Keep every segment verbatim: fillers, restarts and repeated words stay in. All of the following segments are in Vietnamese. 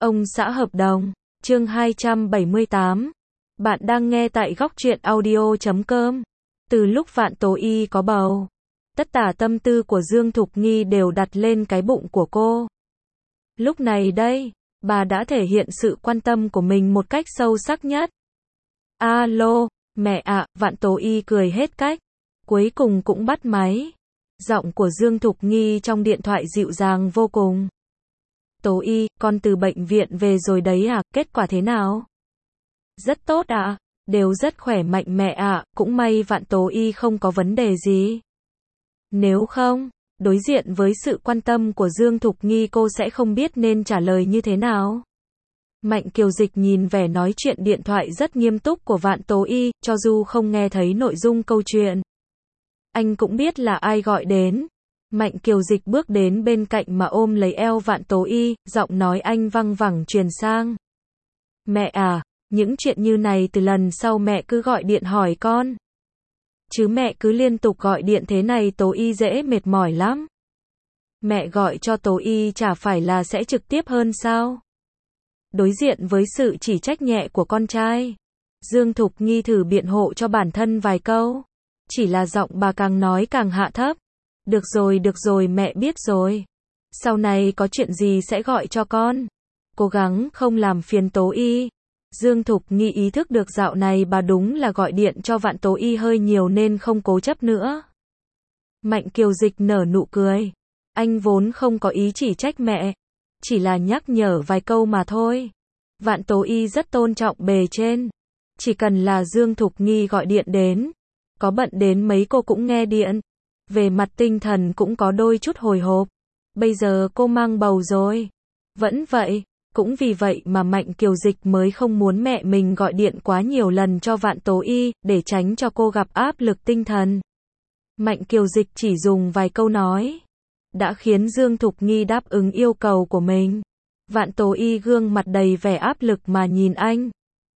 Ông xã hợp đồng, chương hai trăm bảy mươi tám. Bạn đang nghe tại góc truyện audio chấm com. Từ lúc Vạn Tố Y có bầu, tất cả tâm tư của Dương Thục Nghi đều đặt lên cái bụng của cô. Lúc này đây, bà đã thể hiện sự quan tâm của mình một cách sâu sắc nhất. Alo, mẹ ạ, Vạn Tố Y cười hết cách. Cuối cùng cũng bắt máy. Giọng của Dương Thục Nghi trong điện thoại dịu dàng vô cùng. Tố Y, con từ bệnh viện về rồi đấy à, kết quả thế nào? Rất tốt ạ, à, đều rất khỏe mạnh mẹ ạ, à, cũng may Vạn Tố Y không có vấn đề gì. Nếu không, đối diện với sự quan tâm của Dương Thục Nghi cô sẽ không biết nên trả lời như thế nào. Mạnh Kiều Dịch nhìn vẻ nói chuyện điện thoại rất nghiêm túc của Vạn Tố Y, cho dù không nghe thấy nội dung câu chuyện. Anh cũng biết là ai gọi đến. Mạnh Kiều Dịch bước đến bên cạnh mà ôm lấy eo Vạn Tố Y, giọng nói anh văng vẳng truyền sang. Mẹ à, những chuyện như này từ lần sau mẹ cứ gọi điện hỏi con. Chứ mẹ cứ liên tục gọi điện thế này Tố Y dễ mệt mỏi lắm. Mẹ gọi cho Tố Y chả phải là sẽ trực tiếp hơn sao? Đối diện với sự chỉ trách nhẹ của con trai, Dương Thục Nghi thử biện hộ cho bản thân vài câu. Chỉ là giọng bà càng nói càng hạ thấp. Được rồi, được rồi, mẹ biết rồi. Sau này có chuyện gì sẽ gọi cho con. Cố gắng không làm phiền Tố Y. Dương Thục Nghi ý thức được dạo này bà đúng là gọi điện cho Vạn Tố Y hơi nhiều nên không cố chấp nữa. Mạnh Kiều Dịch nở nụ cười. Anh vốn không có ý chỉ trách mẹ. Chỉ là nhắc nhở vài câu mà thôi. Vạn Tố Y rất tôn trọng bề trên. Chỉ cần là Dương Thục Nghi gọi điện đến. Có bận đến mấy cô cũng nghe điện. Về mặt tinh thần cũng có đôi chút hồi hộp. Bây giờ cô mang bầu rồi. Vẫn vậy, cũng vì vậy mà Mạnh Kiều Dịch mới không muốn mẹ mình gọi điện quá nhiều lần cho Vạn Tố Y, để tránh cho cô gặp áp lực tinh thần. Mạnh Kiều Dịch chỉ dùng vài câu nói, đã khiến Dương Thục Nghi đáp ứng yêu cầu của mình. Vạn Tố Y gương mặt đầy vẻ áp lực mà nhìn anh.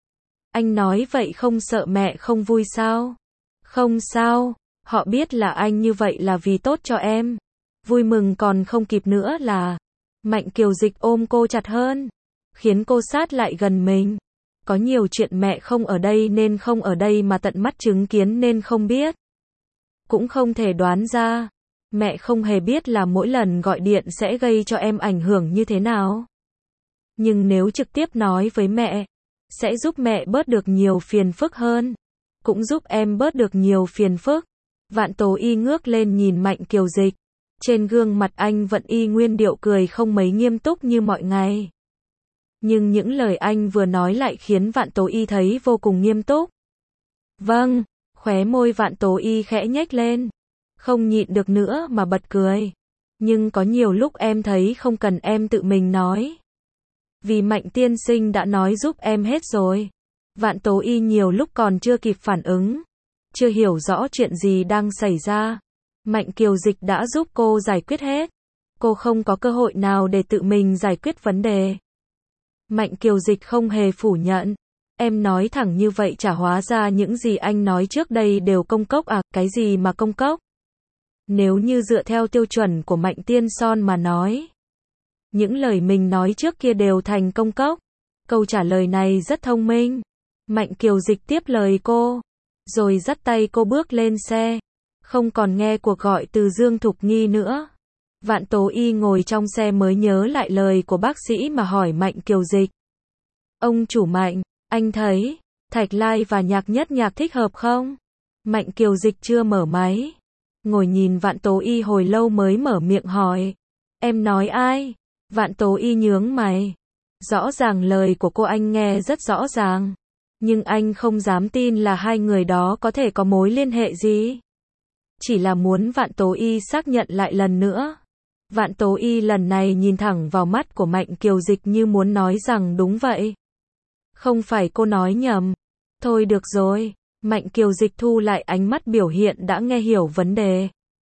Anh nói vậy không sợ mẹ không vui sao? Không sao. Họ biết là anh như vậy là vì tốt cho em. Vui mừng còn không kịp nữa là. Mạnh Kiều Dịch ôm cô chặt hơn, khiến cô sát lại gần mình. Có nhiều chuyện mẹ không ở đây nên không ở đây mà tận mắt chứng kiến nên không biết. Cũng không thể đoán ra. Mẹ không hề biết là mỗi lần gọi điện sẽ gây cho em ảnh hưởng như thế nào. Nhưng nếu trực tiếp nói với mẹ, sẽ giúp mẹ bớt được nhiều phiền phức hơn. Cũng giúp em bớt được nhiều phiền phức. Vạn Tố Y ngước lên nhìn Mạnh Kiều Dịch. Trên gương mặt anh vẫn y nguyên điệu cười không mấy nghiêm túc như mọi ngày. Nhưng những lời anh vừa nói lại khiến Vạn Tố Y thấy vô cùng nghiêm túc. Vâng, khóe môi Vạn Tố Y khẽ nhếch lên. Không nhịn được nữa mà bật cười. Nhưng có nhiều lúc em thấy không cần em tự mình nói. Vì Mạnh tiên sinh đã nói giúp em hết rồi. Vạn Tố Y nhiều lúc còn chưa kịp phản ứng. Chưa hiểu rõ chuyện gì đang xảy ra. Mạnh Kiều Dịch đã giúp cô giải quyết hết. Cô không có cơ hội nào để tự mình giải quyết vấn đề. Mạnh Kiều Dịch không hề phủ nhận. Em nói thẳng như vậy chả hóa ra những gì anh nói trước đây đều công cốc à, cái gì mà công cốc? Nếu như dựa theo tiêu chuẩn của Mạnh Tiên Son mà nói. Những lời mình nói trước kia đều thành công cốc. Câu trả lời này rất thông minh. Mạnh Kiều Dịch tiếp lời cô. Rồi dắt tay cô bước lên xe. Không còn nghe cuộc gọi từ Dương Thục Nghi nữa. Vạn Tố Y ngồi trong xe mới nhớ lại lời của bác sĩ mà hỏi Mạnh Kiều Dịch. Ông chủ Mạnh, anh thấy Thạch Lai và Nhạc Nhất Nhạc thích hợp không? Mạnh Kiều Dịch chưa mở máy. Ngồi nhìn Vạn Tố Y hồi lâu mới mở miệng hỏi. Em nói ai? Vạn Tố Y nhướng mày. Rõ ràng lời của cô anh nghe rất rõ ràng. Nhưng anh không dám tin là hai người đó có thể có mối liên hệ gì. Chỉ là muốn Vạn Tố Y xác nhận lại lần nữa. Vạn Tố Y lần này nhìn thẳng vào mắt của Mạnh Kiều Dịch như muốn nói rằng đúng vậy. Không phải cô nói nhầm. Thôi được rồi. Mạnh Kiều Dịch thu lại ánh mắt biểu hiện đã nghe hiểu vấn đề.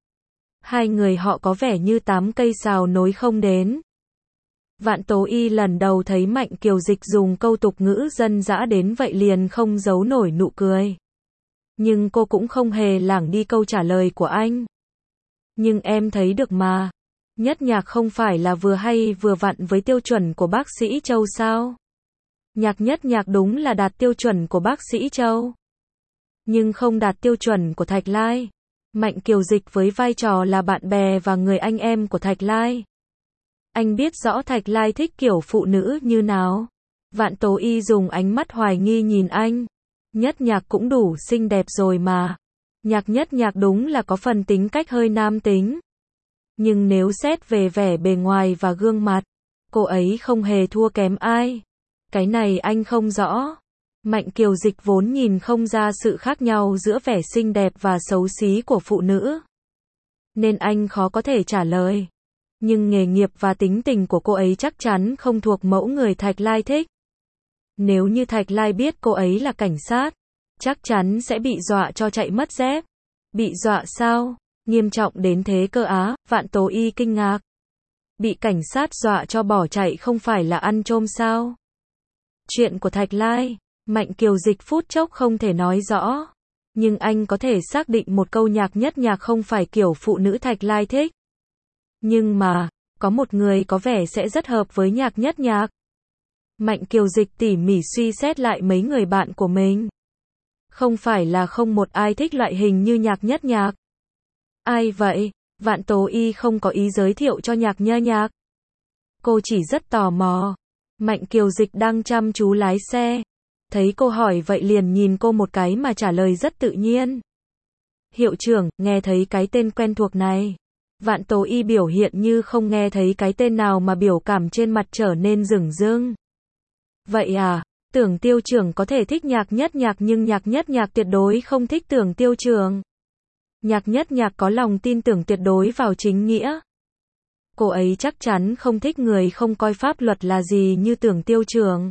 Hai người họ có vẻ như tám cây sào nối không đến. Vạn Tố Y lần đầu thấy Mạnh Kiều Dịch dùng câu tục ngữ dân dã đến vậy liền không giấu nổi nụ cười. Nhưng cô cũng không hề lảng đi câu trả lời của anh. Nhưng em thấy được mà. Nhất Nhạc không phải là vừa hay vừa vặn với tiêu chuẩn của bác sĩ Châu sao? Nhạc Nhất Nhạc đúng là đạt tiêu chuẩn của bác sĩ Châu, nhưng không đạt tiêu chuẩn của Thạch Lai. Mạnh Kiều Dịch với vai trò là bạn bè và người anh em của Thạch Lai. Anh biết rõ Thạch Lai thích kiểu phụ nữ như nào. Vạn Tố Y dùng ánh mắt hoài nghi nhìn anh. Nhất Nhạc cũng đủ xinh đẹp rồi mà. Nhạc Nhất Nhạc đúng là có phần tính cách hơi nam tính. Nhưng nếu xét về vẻ bề ngoài và gương mặt, cô ấy không hề thua kém ai. Cái này anh không rõ. Mạnh Kiều Dịch vốn nhìn không ra sự khác nhau giữa vẻ xinh đẹp và xấu xí của phụ nữ, nên anh khó có thể trả lời. Nhưng nghề nghiệp và tính tình của cô ấy chắc chắn không thuộc mẫu người Thạch Lai thích. Nếu như Thạch Lai biết cô ấy là cảnh sát, chắc chắn sẽ bị dọa cho chạy mất dép. Bị dọa sao? Nghiêm trọng đến thế cơ á? Vạn Tố Y kinh ngạc. Bị cảnh sát dọa cho bỏ chạy không phải là ăn trôm sao? Chuyện của Thạch Lai, Mạnh Kiều Dịch phút chốc không thể nói rõ. Nhưng anh có thể xác định một câu Nhạc Nhất Nhạc không phải kiểu phụ nữ Thạch Lai thích. Nhưng mà, có một người có vẻ sẽ rất hợp với Nhạc Nhất Nhạc. Mạnh Kiều Dịch tỉ mỉ suy xét lại mấy người bạn của mình. Không phải là không một ai thích loại hình như Nhạc Nhất Nhạc. Ai vậy? Vạn Tố Y không có ý giới thiệu cho Nhạc Nhất Nhạc. Cô chỉ rất tò mò. Mạnh Kiều Dịch đang chăm chú lái xe. Thấy cô hỏi vậy liền nhìn cô một cái mà trả lời rất tự nhiên. Hiệu trưởng, nghe thấy cái tên quen thuộc này. Vạn Tố Y biểu hiện như không nghe thấy cái tên nào mà biểu cảm trên mặt trở nên rừng rưng. Vậy à, Tưởng Tiêu Trưởng có thể thích Nhạc Nhất Nhạc nhưng Nhạc Nhất Nhạc tuyệt đối không thích Tưởng Tiêu Trưởng. Nhạc Nhất Nhạc có lòng tin tưởng tuyệt đối vào chính nghĩa. Cô ấy chắc chắn không thích người không coi pháp luật là gì như Tưởng Tiêu Trưởng.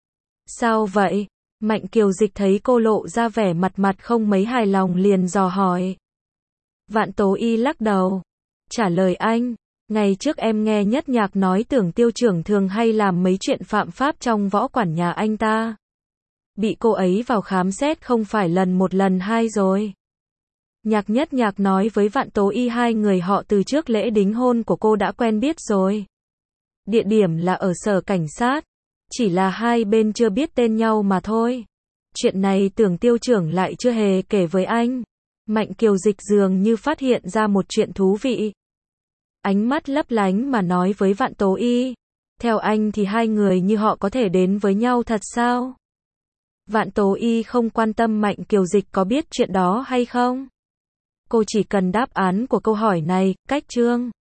Sao vậy? Mạnh Kiều Dịch thấy cô lộ ra vẻ mặt mặt không mấy hài lòng liền dò hỏi. Vạn Tố Y lắc đầu. Trả lời anh, ngày trước em nghe Nhất Nhạc nói Tưởng Tiêu Trưởng thường hay làm mấy chuyện phạm pháp trong võ quản nhà anh ta. Bị cô ấy vào khám xét không phải lần một lần hai rồi. Nhạc Nhất Nhạc nói với Vạn Tố Y hai người họ từ trước lễ đính hôn của cô đã quen biết rồi. Địa điểm là ở sở cảnh sát. Chỉ là hai bên chưa biết tên nhau mà thôi. Chuyện này Tưởng Tiêu Trưởng lại chưa hề kể với anh. Mạnh Kiều Dịch dường như phát hiện ra một chuyện thú vị. Ánh mắt lấp lánh mà nói với Vạn Tố Y. Theo anh thì hai người như họ có thể đến với nhau thật sao? Vạn Tố Y không quan tâm Mạnh Kiều Dịch có biết chuyện đó hay không. Cô chỉ cần đáp án của câu hỏi này, cách chương.